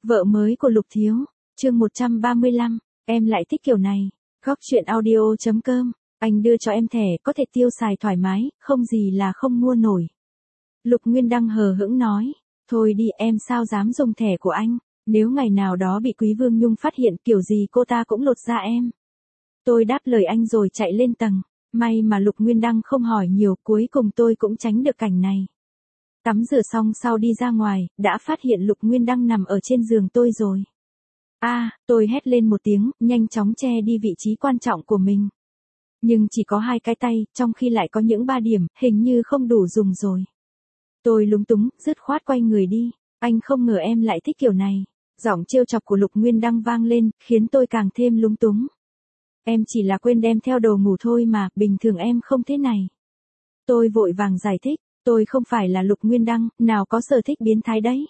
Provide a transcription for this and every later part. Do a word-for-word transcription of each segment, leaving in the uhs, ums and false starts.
Vợ mới của Lục Thiếu, chương một trăm ba mươi lăm, em lại thích kiểu này. Góc chuyện audio chấm com, anh đưa cho em thẻ có thể tiêu xài thoải mái, không gì là không mua nổi. Lục Nguyên Đăng hờ hững nói, thôi đi em sao dám dùng thẻ của anh, nếu ngày nào đó bị Quý Vương Nhung phát hiện kiểu gì cô ta cũng lột da em. Tôi đáp lời anh rồi chạy lên tầng, may mà Lục Nguyên Đăng không hỏi nhiều, cuối cùng tôi cũng tránh được cảnh này. Tắm rửa xong sau đi ra ngoài, đã phát hiện Lục Nguyên Đăng nằm ở trên giường tôi rồi. A, à, tôi hét lên một tiếng, nhanh chóng che đi vị trí quan trọng của mình. Nhưng chỉ có hai cái tay, trong khi lại có những ba điểm, hình như không đủ dùng rồi. Tôi lúng túng, dứt khoát quay người đi, anh không ngờ em lại thích kiểu này. Giọng trêu chọc của Lục Nguyên Đăng vang lên, khiến tôi càng thêm lúng túng. Em chỉ là quên đem theo đồ ngủ thôi mà, bình thường em không thế này. Tôi vội vàng giải thích. Tôi không phải là Lục Nguyên Đăng, nào có sở thích biến thái đấy.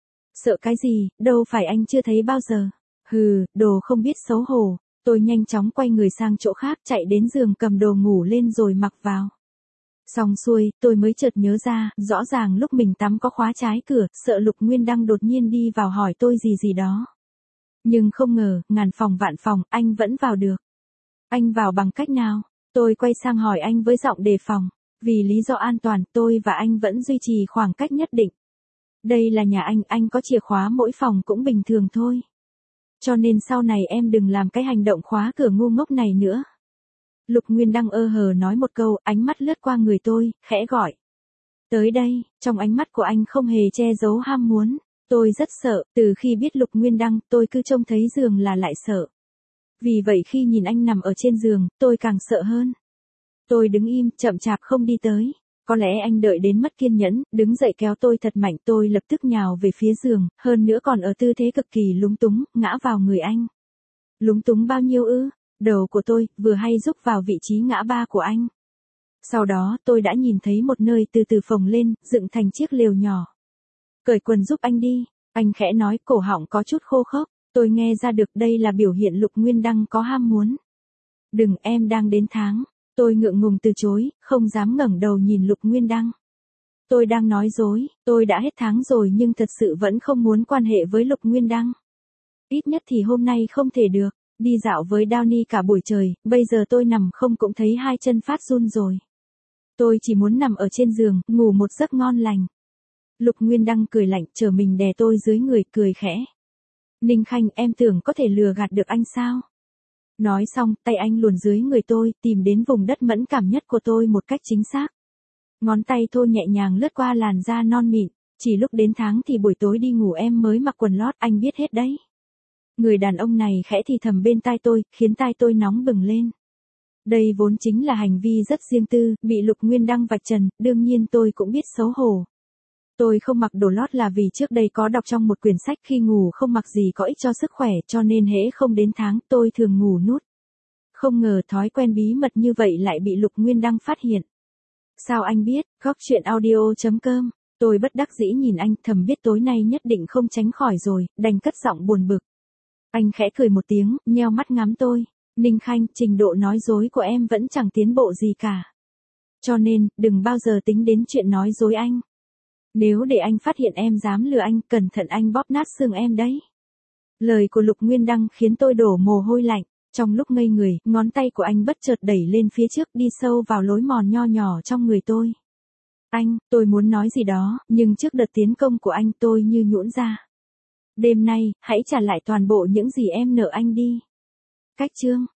Sợ cái gì, đâu phải anh chưa thấy bao giờ. Hừ, đồ không biết xấu hổ. Tôi nhanh chóng quay người sang chỗ khác, chạy đến giường cầm đồ ngủ lên rồi mặc vào. Xong xuôi, tôi mới chợt nhớ ra, rõ ràng lúc mình tắm có khóa trái cửa, sợ Lục Nguyên Đăng đột nhiên đi vào hỏi tôi gì gì đó. Nhưng không ngờ, ngàn phòng vạn phòng, anh vẫn vào được. Anh vào bằng cách nào? Tôi quay sang hỏi anh với giọng đề phòng. Vì lý do an toàn, tôi và anh vẫn duy trì khoảng cách nhất định. Đây là nhà anh, anh có chìa khóa mỗi phòng cũng bình thường thôi. Cho nên sau này em đừng làm cái hành động khóa cửa ngu ngốc này nữa. Lục Nguyên Đăng ơ hờ nói một câu, ánh mắt lướt qua người tôi, khẽ gọi. Tới đây, trong ánh mắt của anh không hề che giấu ham muốn. Tôi rất sợ, từ khi biết Lục Nguyên Đăng, tôi cứ trông thấy giường là lại sợ. Vì vậy khi nhìn anh nằm ở trên giường, tôi càng sợ hơn. Tôi đứng im, chậm chạp không đi tới. Có lẽ anh đợi đến mất kiên nhẫn, đứng dậy kéo tôi thật mạnh, tôi lập tức nhào về phía giường, hơn nữa còn ở tư thế cực kỳ lúng túng, ngã vào người anh. Lúng túng bao nhiêu ư? Đầu của tôi, vừa hay rúc vào vị trí ngã ba của anh. Sau đó, tôi đã nhìn thấy một nơi từ từ phồng lên, dựng thành chiếc lều nhỏ. Cởi quần giúp anh đi, anh khẽ nói, cổ họng có chút khô khốc, tôi nghe ra được đây là biểu hiện Lục Nguyên Đăng có ham muốn. Đừng, em đang đến tháng. Tôi ngượng ngùng từ chối, không dám ngẩng đầu nhìn Lục Nguyên Đăng. Tôi đang nói dối, tôi đã hết tháng rồi nhưng thật sự vẫn không muốn quan hệ với Lục Nguyên Đăng. Ít nhất thì hôm nay không thể được, đi dạo với Downy cả buổi trời, bây giờ tôi nằm không cũng thấy hai chân phát run rồi. Tôi chỉ muốn nằm ở trên giường, ngủ một giấc ngon lành. Lục Nguyên Đăng cười lạnh, trở mình đè tôi dưới người, cười khẽ. Ninh Khanh, em tưởng có thể lừa gạt được anh sao? Nói xong, tay anh luồn dưới người tôi, tìm đến vùng đất mẫn cảm nhất của tôi một cách chính xác. Ngón tay tôi nhẹ nhàng lướt qua làn da non mịn, chỉ lúc đến tháng thì buổi tối đi ngủ em mới mặc quần lót, anh biết hết đấy. Người đàn ông này khẽ thì thầm bên tai tôi, khiến tai tôi nóng bừng lên. Đây vốn chính là hành vi rất riêng tư, bị Lục Nguyên Đăng vạch trần, đương nhiên tôi cũng biết xấu hổ. Tôi không mặc đồ lót là vì trước đây có đọc trong một quyển sách khi ngủ không mặc gì có ích cho sức khỏe, cho nên hễ không đến tháng tôi thường ngủ nút. Không ngờ thói quen bí mật như vậy lại bị Lục Nguyên Đăng phát hiện. Sao anh biết? Góc chuyện audio chấm com. Tôi bất đắc dĩ nhìn anh, thầm biết tối nay nhất định không tránh khỏi rồi, đành cất giọng buồn bực. Anh khẽ cười một tiếng, nheo mắt ngắm tôi. Ninh Khanh, trình độ nói dối của em vẫn chẳng tiến bộ gì cả. Cho nên, đừng bao giờ tính đến chuyện nói dối anh. Nếu để anh phát hiện em dám lừa anh, cẩn thận anh bóp nát xương em đấy. Lời của Lục Nguyên Đăng khiến tôi đổ mồ hôi lạnh. Trong lúc ngây người, ngón tay của anh bất chợt đẩy lên phía trước, đi sâu vào lối mòn nho nhỏ trong người tôi. Anh, tôi muốn nói gì đó, nhưng trước đợt tiến công của anh tôi như nhũn ra. Đêm nay, hãy trả lại toàn bộ những gì em nợ anh đi. Cách chương.